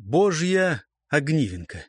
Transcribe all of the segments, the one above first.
Божья огнивенка.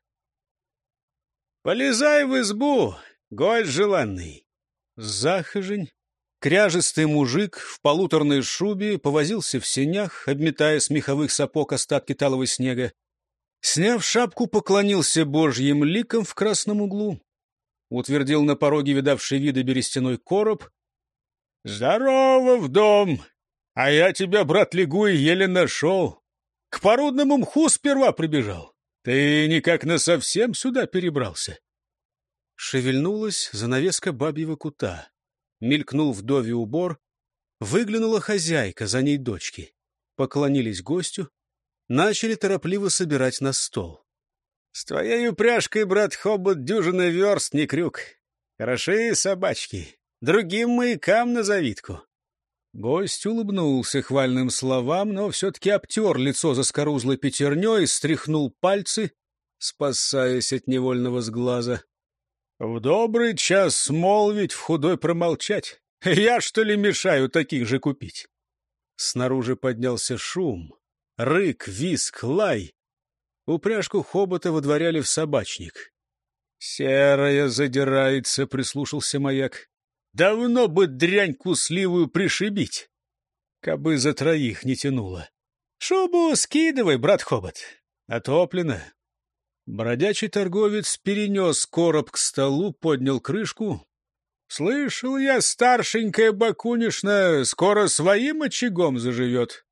«Полезай в избу, гость желанный!» Захожень, кряжестый мужик в полуторной шубе повозился в сенях, обметая с меховых сапог остатки талого снега. Сняв шапку, поклонился божьим ликом в красном углу, утвердил на пороге видавший виды берестяной короб. «Здорово в дом! А я тебя, брат Лигуй, еле нашел. К порудному мху сперва прибежал. Ты никак насовсем сюда перебрался». Шевельнулась занавеска бабьего кута. Мелькнул вдовий убор. Выглянула хозяйка, за ней дочки. Поклонились гостю. Начали торопливо собирать на стол. «С твоей упряжкой, брат Хобот, дюжина верст не крюк. Хороши собачки. Другим маякам на завидку». Гость улыбнулся хвальным словам, но все-таки обтер лицо заскорузлой пятерней, стряхнул пальцы, спасаясь от невольного сглаза. «В добрый час смолвить, в худой промолчать. Я, что ли, мешаю таких же купить?» Снаружи поднялся шум. Рык, визг, лай. Упряжку хобота водворяли в собачник. «Серая задирается», — прислушался маяк. «Давно бы дрянь кусливую пришибить». Кабы за троих не тянуло. «Шубу скидывай, брат Хобот. Отоплено». Бродячий торговец перенес короб к столу, поднял крышку. «Слышал я, старшенькая Бакунишна скоро своим очагом заживет».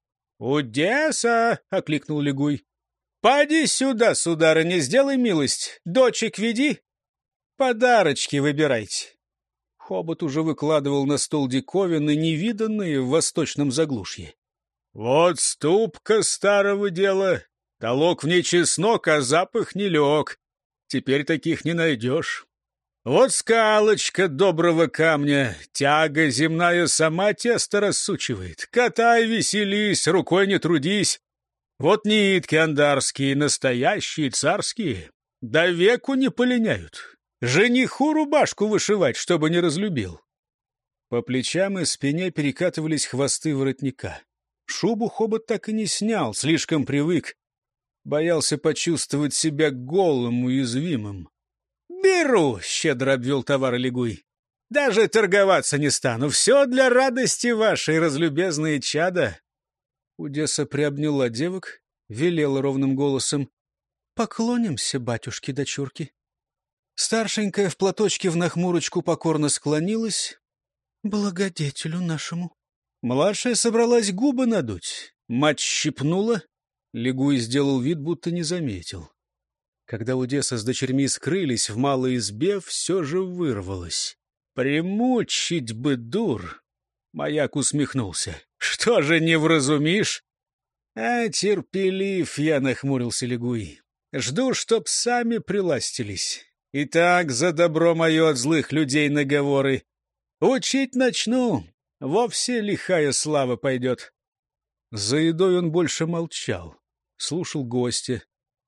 «Удеса!» — окликнул Лигуй. «Поди сюда, сударыня, сделай милость. Дочек веди. Подарочки выбирайте». Хобот уже выкладывал на стол диковины, невиданные в восточном заглушье. «Вот ступка старого дела. Толок в ней чеснок, а запах не лег. Теперь таких не найдешь. Вот скалочка доброго камня, тяга земная сама тесто рассучивает. Катай, веселись, рукой не трудись. Вот нитки андарские, настоящие, царские, до веку не полиняют. Жениху рубашку вышивать, чтобы не разлюбил». По плечам и спине перекатывались хвосты воротника. Шубу Хобот так и не снял, слишком привык. Боялся почувствовать себя голым, уязвимым. «Беру!» — щедро обвел товар Лигуй. «Даже торговаться не стану. Все для радости вашей, разлюбезные чада». Удеса приобняла девок, велела ровным голосом: «Поклонимся, батюшки-дочурки». Старшенькая в платочке в нахмурочку покорно склонилась. «Благодетелю нашему». Младшая собралась губы надуть. Мать щипнула. Лигуй сделал вид, будто не заметил. Когда Удеса с дочерьми скрылись в малой избе, все же вырвалось. «Примучить бы, дур!» Маяк усмехнулся. «Что же не вразумишь?» «А терпелив я», — нахмурился Лигуй. «Жду, чтоб сами приластились. И так за добро мое от злых людей наговоры. Учить начну, вовсе лихая слава пойдет». За едой он больше молчал, слушал гостя.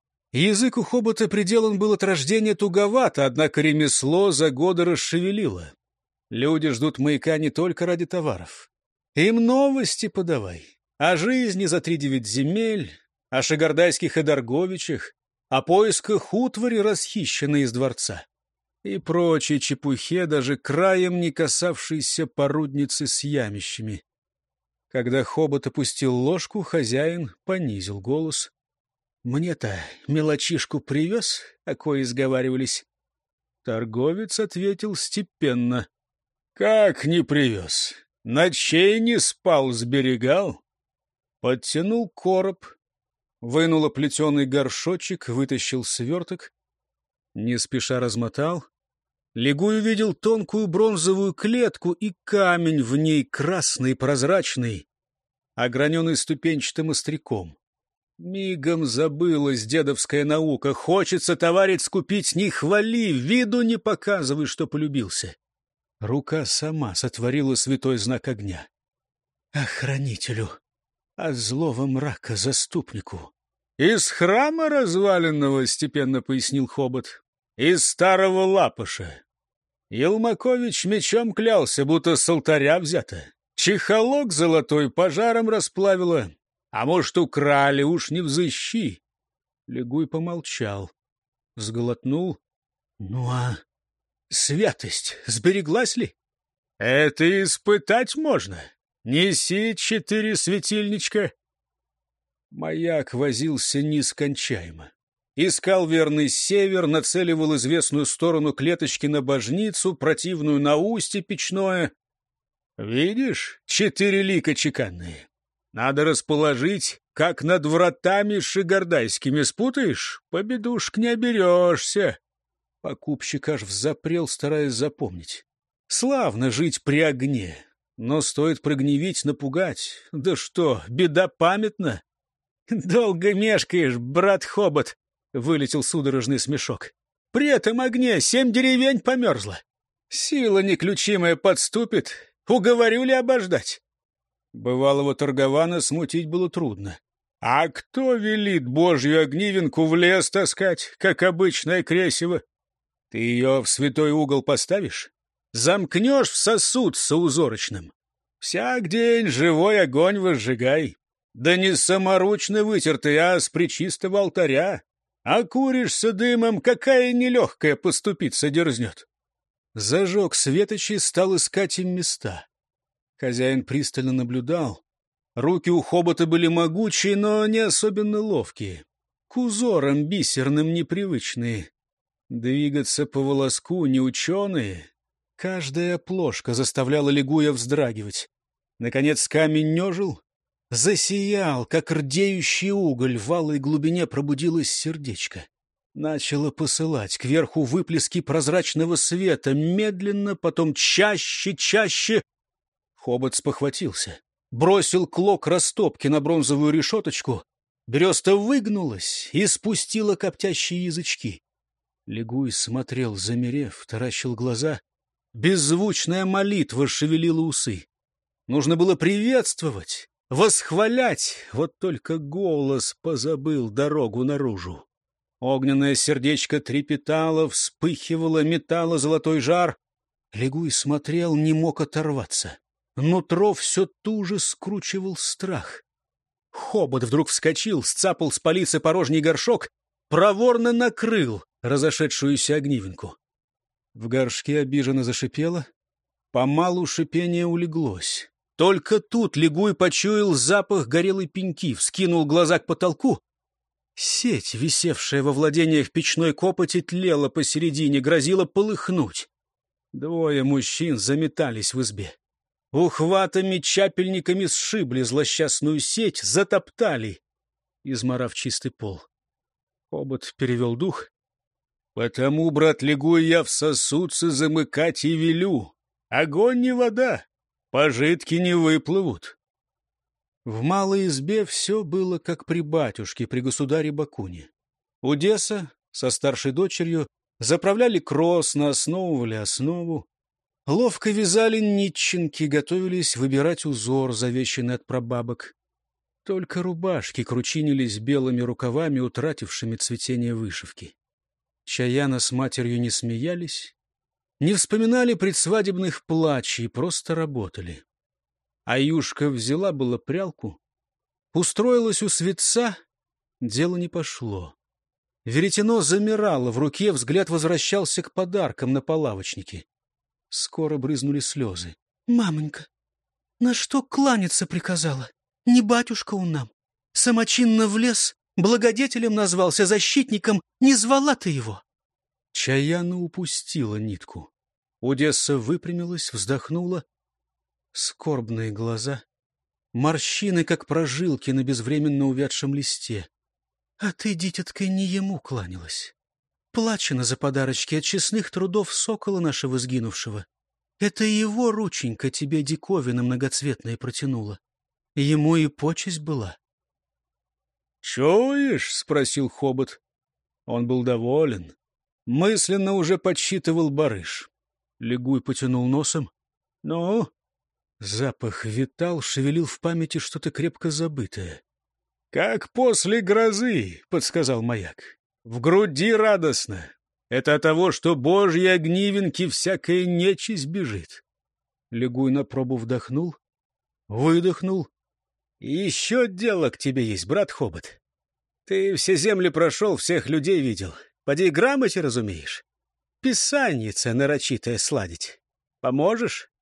Язык у Хобота приделан был от рождения туговато, однако ремесло за годы расшевелило. Люди ждут маяка не только ради товаров. Им новости подавай. О жизни за 3-9 земель, о шагардайских Эдарговичах, о поисках утвари, расхищенной из дворца, и прочей чепухе, даже краем не касавшейся порудницы с ямищами. Когда Хобот опустил ложку, хозяин понизил голос. «Мне-то мелочишку привез, о кое изговаривались». Торговец ответил степенно: «Как не привез? Ночей не спал, сберегал?» Подтянул короб, вынул оплетенный горшочек, вытащил сверток, не спеша размотал. Лигуй увидел тонкую бронзовую клетку и камень в ней красный, прозрачный, ограненный ступенчатым остряком. Мигом забылась дедовская наука. Хочется товарищ скупить, не хвали, виду не показывай, что полюбился. Рука сама сотворила святой знак огня. Охранителю, от злого мрака заступнику. «Из храма разваленного», — степенно пояснил Хобот, — «из старого лапыша. Елмакович мечом клялся, будто с алтаря взято. Чехолок золотой пожаром расплавило. А может, украли, уж не взыщи. Лигуй помолчал, сглотнул. Ну а святость сбереглась ли? Это испытать можно. Неси 4 светильничка. Маяк возился нескончаемо. Искал верный север, нацеливал известную сторону клеточки на божницу, противную на устье печное. Видишь, 4 лика чеканные. Надо расположить, как над вратами шигардайскими. Спутаешь, победушек не оберешься. Покупщик аж взапрел, стараясь запомнить. Славно жить при огне, но стоит прогневить, напугать. Да что, беда памятна. «Долго мешкаешь, брат Хобот!» — вылетел судорожный смешок. «При этом огне 7 деревень померзло. Сила неключимая подступит. Уговорю ли обождать?» Бывалого торгована смутить было трудно. «А кто велит божью огнивенку в лес таскать, как обычное кресиво? Ты ее в святой угол поставишь? Замкнешь в сосуд соузорочным? Всяк день живой огонь возжигай. Да не саморучно вытертый, а с пречистого алтаря. Окуришься дымом, какая нелегкая поступиться дерзнет». Зажег светочи, стал искать им места. Хозяин пристально наблюдал. Руки у хобота были могучие, но не особенно ловкие. К узорам бисерным непривычные. Двигаться по волоску неученые. Каждая плошка заставляла Лигуя вздрагивать. Наконец камень нежил. Засиял, как рдеющий уголь, в алой глубине пробудилось сердечко. Начало посылать кверху выплески прозрачного света, медленно, потом чаще. Хобот спохватился, бросил клок растопки на бронзовую решеточку. Береста выгнулась и спустила коптящие язычки. Лигуй смотрел, замерев, таращил глаза. Беззвучная молитва шевелила усы. Нужно было приветствовать, восхвалять, вот только голос позабыл дорогу наружу. Огненное сердечко трепетало, вспыхивало, метало золотой жар. Лигуй смотрел, не мог оторваться. Нутро все туже скручивал страх. Хобот вдруг вскочил, сцапал с полицы порожний горшок, проворно накрыл разошедшуюся огнивенку. В горшке обиженно зашипело. Помалу шипение улеглось. Только тут Лигуй почуял запах горелой пеньки, вскинул глаза к потолку. Сеть, висевшая во владениях печной копоти, тлела посередине, грозила полыхнуть. 2 мужчин заметались в избе. Ухватами-чапельниками сшибли злосчастную сеть, затоптали, изморав чистый пол. Хобот перевел дух. «Потому, брат Лигуй, я в сосудце замыкать и велю. Огонь не вода, пожитки не выплывут». В малой избе все было как при батюшке, при государе Бакуне. Удеса со старшей дочерью заправляли кросно, основывали основу. Ловко вязали нитчинки, готовились выбирать узор, завещанный от прабабок. Только рубашки кручинились белыми рукавами, утратившими цветение вышивки. Чаяна с матерью не смеялись, не вспоминали предсвадебных плачей, просто работали. Аюшка взяла было прялку, устроилась у светца, дело не пошло. Веретено замирало в руке, взгляд возвращался к подаркам на полавочнике. Скоро брызнули слезы. «Мамонька, на что кланяться приказала? Не батюшка он нам. Самочинно влез, благодетелем назвался, защитником. Не звала ты его». Чаяна упустила нитку. Удесса выпрямилась, вздохнула. Скорбные глаза, морщины, как прожилки на безвременно увядшем листе. «А ты, дитятка, не ему кланялась. Плачено за подарочки от честных трудов сокола нашего сгинувшего. Это его рученька тебе диковина многоцветная протянула. Ему и почесть была». «Чуешь?» — спросил Хобот. Он был доволен. Мысленно уже подсчитывал барыш. Лигуй потянул носом. «Ну?» Запах витал, шевелил в памяти что-то крепко забытое. «Как после грозы», — подсказал маяк. «В груди радостно. Это от того, что божьи огнивенки всякая нечисть бежит». Лигуй на пробу вдохнул, выдохнул. «Еще дело к тебе есть, брат Хобот. Ты все земли прошел, всех людей видел. Поди грамоте разумеешь. Писанница нарочитая сладить. Поможешь?